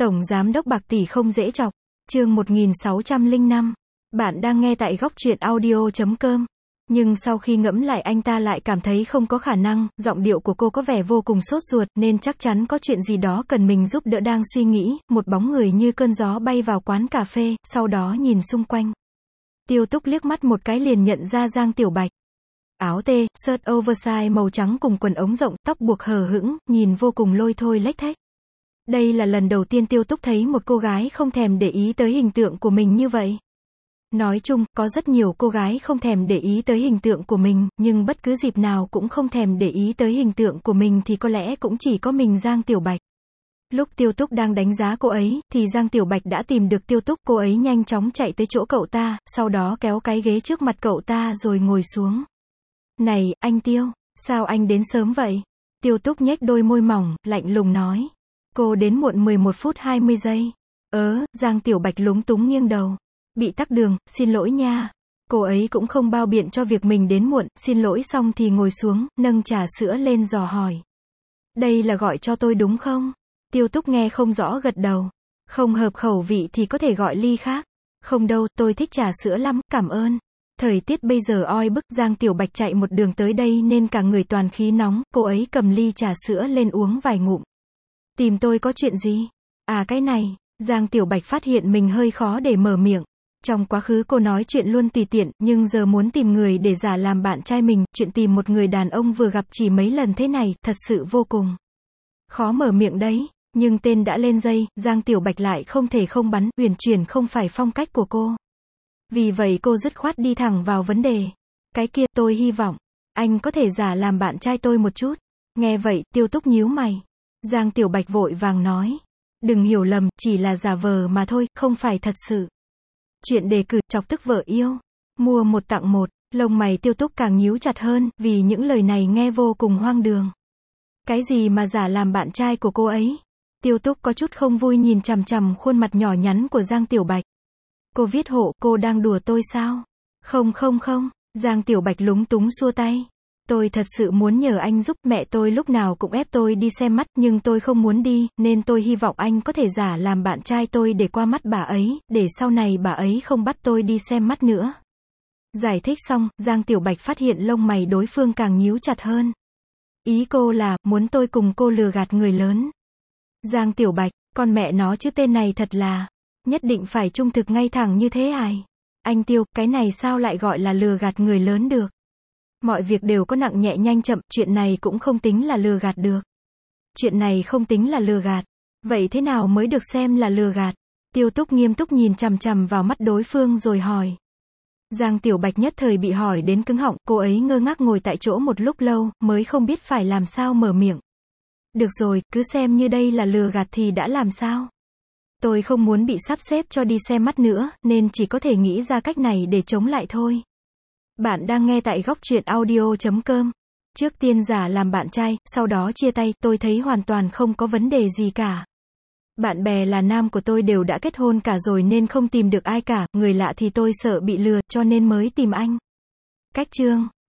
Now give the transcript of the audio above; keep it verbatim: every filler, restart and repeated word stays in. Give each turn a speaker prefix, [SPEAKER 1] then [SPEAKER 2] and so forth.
[SPEAKER 1] Tổng giám đốc bạc tỷ không dễ chọc. Chương một nghìn sáu trăm lẻ năm. Bạn đang nghe tại góc truyện audio chấm com. Nhưng sau khi ngẫm lại anh ta lại cảm thấy không có khả năng, giọng điệu của cô có vẻ vô cùng sốt ruột, nên chắc chắn có chuyện gì đó cần mình giúp đỡ. Đang suy nghĩ, một bóng người như cơn gió bay vào quán cà phê, sau đó nhìn xung quanh. Tiêu Túc liếc mắt một cái liền nhận ra Giang Tiểu Bạch. Áo tê, shirt oversize màu trắng cùng quần ống rộng, tóc buộc hờ hững, nhìn vô cùng lôi thôi lếch thếch. Đây là lần đầu tiên Tiêu Túc thấy một cô gái không thèm để ý tới hình tượng của mình như vậy. Nói chung, có rất nhiều cô gái không thèm để ý tới hình tượng của mình, nhưng bất cứ dịp nào cũng không thèm để ý tới hình tượng của mình thì có lẽ cũng chỉ có mình Giang Tiểu Bạch. Lúc Tiêu Túc đang đánh giá cô ấy, thì Giang Tiểu Bạch đã tìm được Tiêu Túc, cô ấy nhanh chóng chạy tới chỗ cậu ta, sau đó kéo cái ghế trước mặt cậu ta rồi ngồi xuống. Này, anh Tiêu, sao anh đến sớm vậy? Tiêu Túc nhếch đôi môi mỏng, lạnh lùng nói. Cô đến muộn mười một phút hai mươi giây. Ớ, Giang Tiểu Bạch lúng túng nghiêng đầu. Bị tắc đường, xin lỗi nha. Cô ấy cũng không bao biện cho việc mình đến muộn, xin lỗi xong thì ngồi xuống, nâng trà sữa lên dò hỏi. Đây là gọi cho tôi đúng không? Tiêu Túc nghe không rõ gật đầu. Không hợp khẩu vị thì có thể gọi ly khác. Không đâu, tôi thích trà sữa lắm, cảm ơn. Thời tiết bây giờ oi bức, Giang Tiểu Bạch chạy một đường tới đây nên cả người toàn khí nóng, cô ấy cầm ly trà sữa lên uống vài ngụm. Tìm tôi có chuyện gì? À cái này, Giang Tiểu Bạch phát hiện mình hơi khó để mở miệng. Trong quá khứ cô nói chuyện luôn tùy tiện, nhưng giờ muốn tìm người để giả làm bạn trai mình, chuyện tìm một người đàn ông vừa gặp chỉ mấy lần thế này, thật sự vô cùng khó mở miệng đấy. Nhưng tên đã lên dây, Giang Tiểu Bạch lại không thể không bắn, uyển chuyển không phải phong cách của cô. Vì vậy cô dứt khoát đi thẳng vào vấn đề. Cái kia, tôi hy vọng anh có thể giả làm bạn trai tôi một chút. Nghe vậy, Tiêu Túc nhíu mày. Giang Tiểu Bạch vội vàng nói. Đừng hiểu lầm, chỉ là giả vờ mà thôi, không phải thật sự. Chuyện đề cử, chọc tức vợ yêu. Mua một tặng một, lông mày Tiêu Túc càng nhíu chặt hơn, vì những lời này nghe vô cùng hoang đường. Cái gì mà giả làm bạn trai của cô ấy? Tiêu Túc có chút không vui nhìn chằm chằm khuôn mặt nhỏ nhắn của Giang Tiểu Bạch. Cô viết hộ, cô đang đùa tôi sao? Không không không, Giang Tiểu Bạch lúng túng xua tay. Tôi thật sự muốn nhờ anh giúp, mẹ tôi lúc nào cũng ép tôi đi xem mắt, nhưng tôi không muốn đi, nên tôi hy vọng anh có thể giả làm bạn trai tôi để qua mắt bà ấy, để sau này bà ấy không bắt tôi đi xem mắt nữa. Giải thích xong, Giang Tiểu Bạch phát hiện lông mày đối phương càng nhíu chặt hơn. Ý cô là, muốn tôi cùng cô lừa gạt người lớn. Giang Tiểu Bạch, con mẹ nó chứ tên này thật là, nhất định phải trung thực ngay thẳng như thế ai? Anh Tiêu, cái này sao lại gọi là lừa gạt người lớn được? Mọi việc đều có nặng nhẹ nhanh chậm, chuyện này cũng không tính là lừa gạt được. Chuyện này không tính là lừa gạt. Vậy thế nào mới được xem là lừa gạt? Tiêu Túc nghiêm túc nhìn chằm chằm vào mắt đối phương rồi hỏi. Giang Tiểu Bạch nhất thời bị hỏi đến cứng họng, cô ấy ngơ ngác ngồi tại chỗ một lúc lâu, mới không biết phải làm sao mở miệng. Được rồi, cứ xem như đây là lừa gạt thì đã làm sao? Tôi không muốn bị sắp xếp cho đi xem mắt nữa, nên chỉ có thể nghĩ ra cách này để chống lại thôi. Bạn đang nghe tại góc truyện audio chấm com. Trước tiên giả làm bạn trai, sau đó chia tay, tôi thấy hoàn toàn không có vấn đề gì cả. Bạn bè là nam của tôi đều đã kết hôn cả rồi nên không tìm được ai cả, người lạ thì tôi sợ bị lừa, cho nên mới tìm anh. Cách chương